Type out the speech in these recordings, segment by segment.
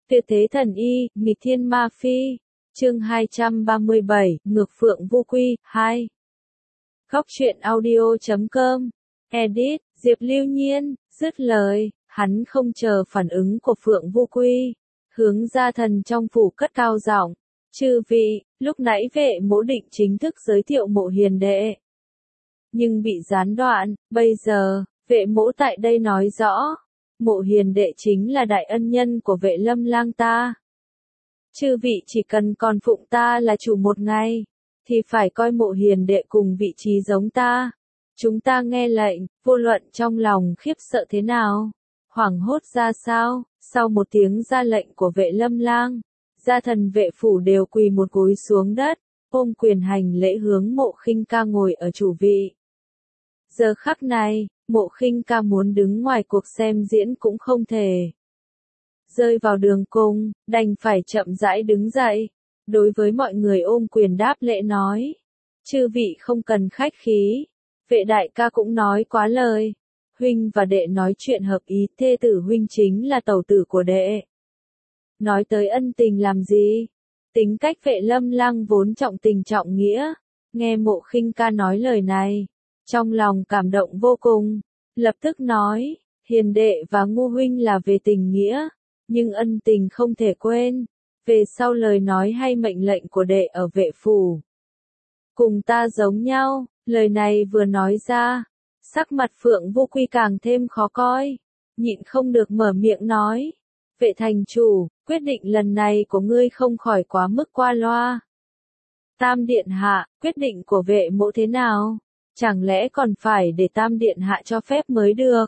Tuyệt thế thần y, nghịch thiên ma phi. Chương 237, Ngược Phượng Vô Quy, 2. Góc truyện audio.com. Edit, Diệp Lưu Nhiên, dứt lời, hắn không chờ phản ứng của Phượng Vô Quy. Hướng gia thần trong phủ cất cao giọng. Chư vị, lúc nãy vệ mỗ định chính thức giới thiệu Mộ Hiền đệ. Nhưng bị gián đoạn, bây giờ, vệ mỗ tại đây nói rõ. Mộ Hiền đệ chính là đại ân nhân của Vệ Lâm lang ta. Chư vị chỉ cần còn phụng ta là chủ một ngày, thì phải coi Mộ Hiền đệ cùng vị trí giống ta. Chúng ta nghe lệnh, vô luận trong lòng khiếp sợ thế nào, hoảng hốt ra sao, sau một tiếng ra lệnh của Vệ Lâm lang, gia thần vệ phủ đều quỳ một gối xuống đất, ôm quyền hành lễ hướng Mộ Khinh Ca ngồi ở chủ vị. Giờ khắc này, Mộ Khinh Ca muốn đứng ngoài cuộc xem diễn cũng không thể. Rơi vào đường cùng, đành phải chậm rãi đứng dậy, đối với mọi người ôm quyền đáp lễ nói. Chư vị không cần khách khí, vệ đại ca cũng nói quá lời. Huynh và đệ nói chuyện hợp ý, thê tử huynh chính là tẩu tử của đệ. Nói tới ân tình làm gì? Tính cách Vệ Lâm lang vốn trọng tình trọng nghĩa, nghe Mộ Khinh Ca nói lời này, trong lòng cảm động vô cùng, lập tức nói, Hiền đệ và Ngu huynh là về tình nghĩa, nhưng ân tình không thể quên, về sau lời nói hay mệnh lệnh của đệ ở vệ phủ. Cùng ta giống nhau, lời này vừa nói ra, sắc mặt Phượng Vô Quy càng thêm khó coi, nhịn không được mở miệng nói, Vệ thành chủ, quyết định lần này của ngươi không khỏi quá mức qua loa. Tam điện hạ, quyết định của vệ mỗ thế nào? Chẳng lẽ còn phải để Tam điện hạ cho phép mới được?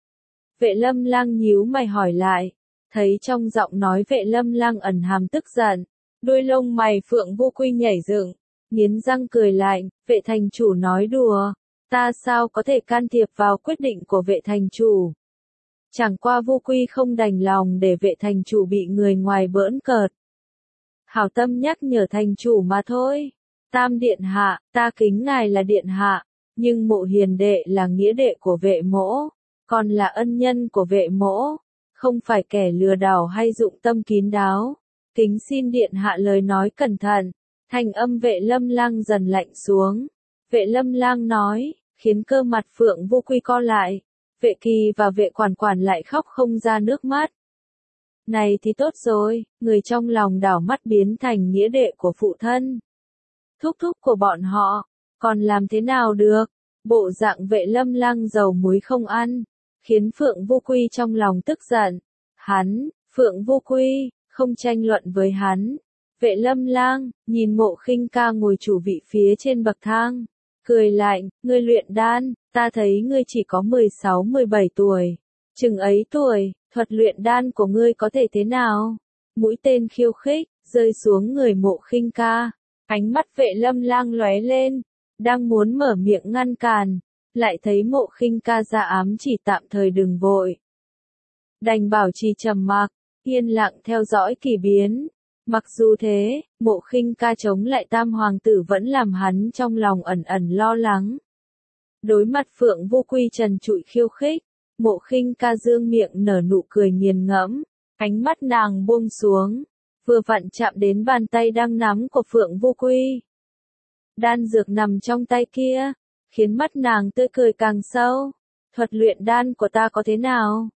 Vệ Lâm lang nhíu mày hỏi lại, thấy trong giọng nói Vệ Lâm lang ẩn hàm tức giận, đôi lông mày Phượng Vô Quy nhảy dựng, nghiến răng cười lạnh, Vệ thành chủ nói đùa, ta sao có thể can thiệp vào quyết định của Vệ thành chủ? Chẳng qua Vô Quy không đành lòng để Vệ thành chủ bị người ngoài bỡn cợt. Hảo tâm nhắc nhở thành chủ mà thôi. Tam điện hạ, ta kính ngài là điện hạ, nhưng Mộ Hiền đệ là nghĩa đệ của vệ mỗ, còn là ân nhân của vệ mỗ, không phải kẻ lừa đảo hay dụng tâm kín đáo. Kính xin điện hạ lời nói cẩn thận. Thanh âm Vệ Lâm lang dần lạnh xuống. Vệ Lâm lang nói, khiến cơ mặt Phượng Vô Quy co lại. Vệ Kỳ và Vệ Quản Quản lại khóc không ra nước mắt. Này thì tốt rồi, người trong lòng đảo mắt biến thành nghĩa đệ của phụ thân. Thúc thúc của bọn họ, còn làm thế nào được? Bộ dạng Vệ Lâm lang dầu muối không ăn, khiến Phượng Vô Quy trong lòng tức giận. Hắn, Phượng Vô Quy, không tranh luận với hắn. Vệ Lâm lang, nhìn Mộ Khinh Ca ngồi chủ vị phía trên bậc thang, cười lạnh, ngươi luyện đan, ta thấy ngươi chỉ có 16-17 tuổi. Chừng ấy tuổi, thuật luyện đan của ngươi có thể thế nào? Mũi tên khiêu khích, rơi xuống người Mộ Khinh Ca. Ánh mắt Vệ Lâm lang lóe lên, đang muốn mở miệng ngăn cản, lại thấy Mộ Khinh Ca ra ám chỉ tạm thời đừng vội. Đành bảo trì trầm mặc, yên lặng theo dõi kỳ biến. Mặc dù thế, Mộ Khinh Ca chống lại Tam hoàng tử vẫn làm hắn trong lòng ẩn ẩn lo lắng. Đối mặt Phượng Vô Quy trần trụi khiêu khích, Mộ Khinh Ca dương miệng nở nụ cười nghiền ngẫm, ánh mắt nàng buông xuống, vừa vặn chạm đến bàn tay đang nắm của Phượng Vô Quy. Đan dược nằm trong tay kia, khiến mắt nàng tươi cười càng sâu. Thuật luyện đan của ta có thế nào?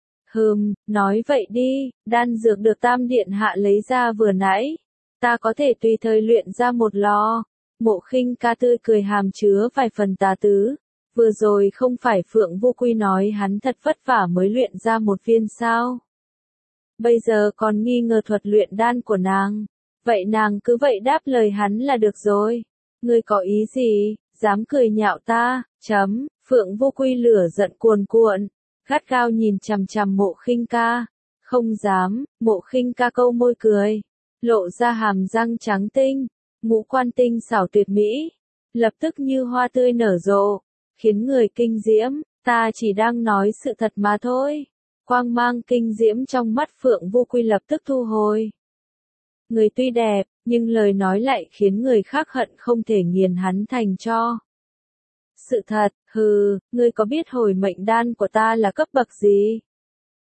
Nói vậy đi, đan dược được Tam điện hạ lấy ra vừa nãy, ta có thể tùy thời luyện ra một lò. Mộ Khinh Ca tươi cười hàm chứa vài phần tà tứ. Vừa rồi không phải Phượng Vô Quy nói hắn thật vất vả mới luyện ra một viên sao? Bây giờ còn nghi ngờ thuật luyện đan của nàng, vậy nàng cứ vậy đáp lời hắn là được rồi. Ngươi có ý gì, dám cười nhạo ta? Phượng Vô Quy lửa giận cuồn cuộn, gắt gao nhìn chằm chằm Mộ Khinh Ca. Không dám. Mộ Khinh Ca câu môi cười, lộ ra hàm răng trắng tinh, ngũ quan tinh xảo tuyệt mỹ, lập tức như hoa tươi nở rộ, khiến người kinh diễm. Ta chỉ đang nói sự thật mà thôi. Quang mang kinh diễm trong mắt Phượng Vô Quy lập tức thu hồi. Người tuy đẹp, nhưng lời nói lại khiến người khác hận không thể nghiền hắn thành tro. Sự thật, ngươi có biết hồi mệnh đan của ta là cấp bậc gì?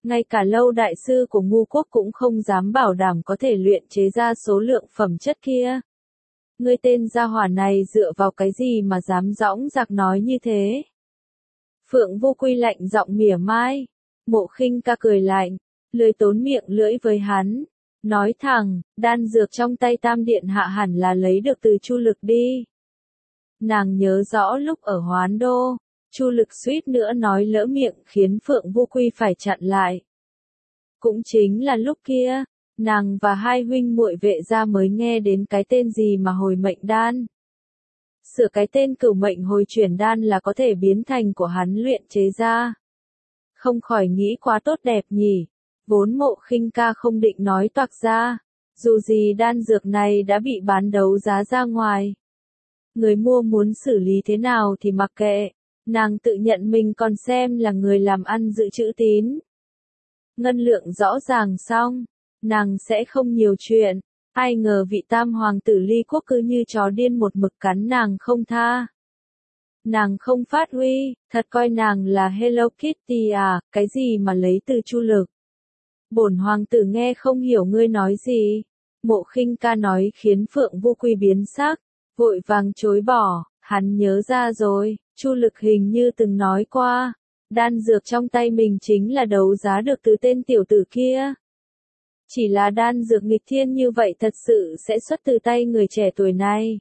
Ngay cả Lâu đại sư của ngu quốc cũng không dám bảo đảm có thể luyện chế ra số lượng phẩm chất kia. Ngươi tên gia hỏa này dựa vào cái gì mà dám dõng dạc nói như thế? Phượng Vô Quy lạnh giọng mỉa mai. Mộ Khinh Ca cười lạnh, lười tốn miệng lưỡi với hắn. Nói thẳng, đan dược trong tay Tam Điện Hạ hẳn là lấy được từ Chu Lực đi. Nàng nhớ rõ lúc ở Hoán Đô, Chu Lực suýt nữa nói lỡ miệng khiến Phượng Vô Quy phải chặn lại. Cũng chính là lúc kia, nàng và hai huynh muội Vệ gia mới nghe đến cái tên gì mà hồi mệnh đan. Sửa cái tên cửu mệnh hồi chuyển đan là có thể biến thành của hắn luyện chế ra. Không khỏi nghĩ quá tốt đẹp nhỉ. Vốn Mộ Khinh Ca không định nói toạc ra. Dù gì đan dược này đã bị bán đấu giá ra ngoài. Người mua muốn xử lý thế nào thì mặc kệ. Nàng tự nhận mình còn xem là người làm ăn giữ chữ tín. Ngân lượng rõ ràng xong, nàng sẽ không nhiều chuyện. Ai ngờ vị tam hoàng tử Ly Quốc cứ như chó điên một mực cắn nàng không tha. Nàng không phát huy, thật coi nàng là Hello Kitty à, cái gì mà lấy từ Chu Lực. Bổn hoàng tử nghe không hiểu ngươi nói gì. Mộ Khinh Ca nói khiến Phượng Vô Quy biến sắc, vội vàng chối bỏ, hắn nhớ ra rồi, Chu Lực hình như từng nói qua, đan dược trong tay mình chính là đấu giá được từ tên tiểu tử kia. Chỉ là đan dược nghịch thiên như vậy thật sự sẽ xuất từ tay người trẻ tuổi này.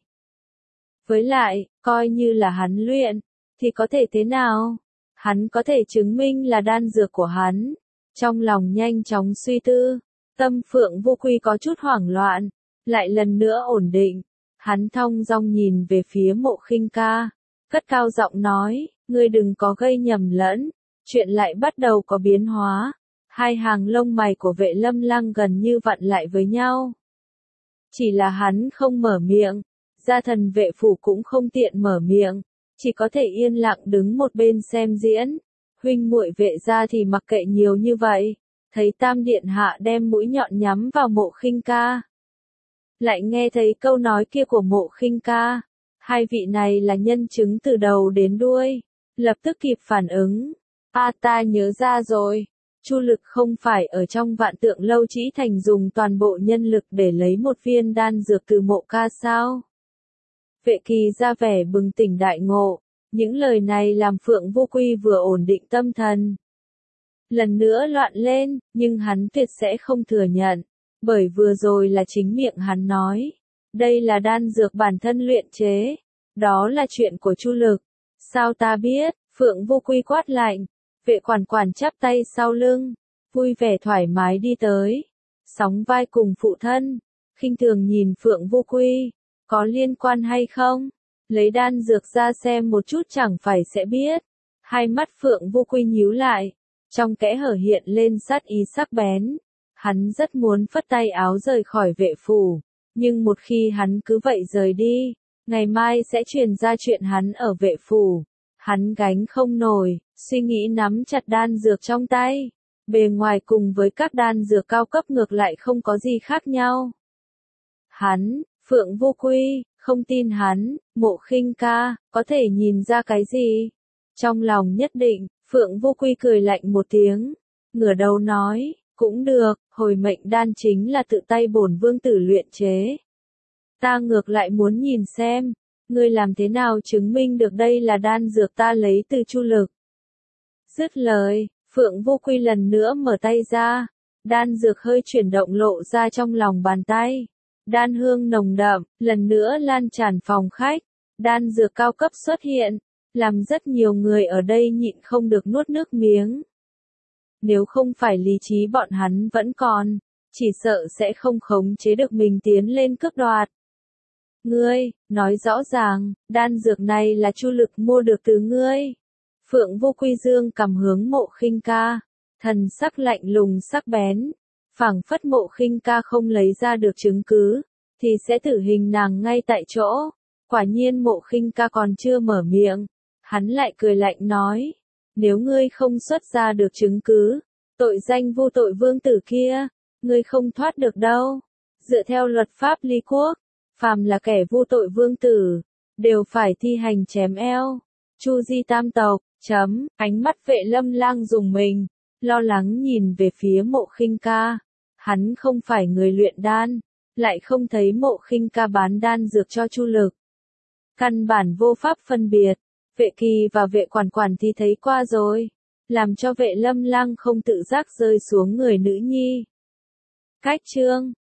Với lại, coi như là hắn luyện, thì có thể thế nào? Hắn có thể chứng minh là đan dược của hắn. Trong lòng nhanh chóng suy tư, tâm Phượng Vô Quy có chút hoảng loạn, lại lần nữa ổn định. Hắn thong dong nhìn về phía Mộ Khinh Ca, cất cao giọng nói, ngươi đừng có gây nhầm lẫn, chuyện lại bắt đầu có biến hóa. Hai hàng lông mày của Vệ Lâm Lăng gần như vặn lại với nhau. Chỉ là hắn không mở miệng, gia thần Vệ phủ cũng không tiện mở miệng, chỉ có thể yên lặng đứng một bên xem diễn. Huynh muội Vệ gia thì mặc kệ nhiều như vậy, thấy Tam Điện Hạ đem mũi nhọn nhắm vào Mộ Khinh Ca. Lại nghe thấy câu nói kia của Mộ Khinh Ca, hai vị này là nhân chứng từ đầu đến đuôi, lập tức kịp phản ứng. Ta nhớ ra rồi. Chu Lực không phải ở trong Vạn Tượng Lâu Trĩ Thành dùng toàn bộ nhân lực để lấy một viên đan dược từ Mộ ca sao? Vệ Kỳ ra vẻ bừng tỉnh đại ngộ, những lời này làm Phượng Vô Quy vừa ổn định tâm thần. Lần nữa loạn lên, nhưng hắn tuyệt sẽ không thừa nhận, bởi vừa rồi là chính miệng hắn nói. Đây là đan dược bản thân luyện chế, đó là chuyện của Chu Lực. Sao ta biết? Phượng Vô Quy quát lạnh. Vệ Quản Quản chắp tay sau lưng, vui vẻ thoải mái đi tới, sóng vai cùng phụ thân, khinh thường nhìn Phượng Vô Quy, có liên quan hay không? Lấy đan dược ra xem một chút chẳng phải sẽ biết. Hai mắt Phượng Vô Quy nhíu lại, trong kẽ hở hiện lên sát ý sắc bén. Hắn rất muốn phất tay áo rời khỏi vệ phủ, nhưng một khi hắn cứ vậy rời đi, ngày mai sẽ truyền ra chuyện hắn ở vệ phủ. Hắn gánh không nổi, suy nghĩ nắm chặt đan dược trong tay. Bề ngoài cùng với các đan dược cao cấp ngược lại không có gì khác nhau. Hắn, Phượng Vô Quy, không tin hắn, Mộ Khinh Ca, có thể nhìn ra cái gì? Trong lòng nhất định, Phượng Vô Quy cười lạnh một tiếng, ngửa đầu nói, cũng được, hồi mệnh đan chính là tự tay bổn vương tử luyện chế. Ta ngược lại muốn nhìn xem, ngươi làm thế nào chứng minh được đây là đan dược ta lấy từ Chu Lực. Dứt lời, Phượng Vô Quy lần nữa mở tay ra, đan dược hơi chuyển động lộ ra trong lòng bàn tay. Đan hương nồng đậm, lần nữa lan tràn phòng khách, đan dược cao cấp xuất hiện, làm rất nhiều người ở đây nhịn không được nuốt nước miếng. Nếu không phải lý trí bọn hắn vẫn còn, chỉ sợ sẽ không khống chế được mình tiến lên cướp đoạt. Ngươi, nói rõ ràng, đan dược này là Chu Lực mua được từ ngươi. Phượng Vô Quy dương cầm hướng Mộ Khinh Ca, thần sắc lạnh lùng sắc bén, phảng phất Mộ Khinh Ca không lấy ra được chứng cứ, thì sẽ tử hình nàng ngay tại chỗ. Quả nhiên Mộ Khinh Ca còn chưa mở miệng, hắn lại cười lạnh nói, nếu ngươi không xuất ra được chứng cứ, tội danh vu tội vương tử kia, ngươi không thoát được đâu. Dựa theo luật pháp Ly Quốc, phàm là kẻ vu tội vương tử, đều phải thi hành chém eo. Chu Di tam tộc, ánh mắt Vệ Lâm Lang dùng mình, lo lắng nhìn về phía Mộ Khinh Ca. Hắn không phải người luyện đan, lại không thấy Mộ Khinh Ca bán đan dược cho Chu Lực. Căn bản vô pháp phân biệt, Vệ Kỳ và Vệ Quản Quản thì thấy qua rồi, làm cho Vệ Lâm Lang không tự giác rơi xuống người nữ nhi. Cách chương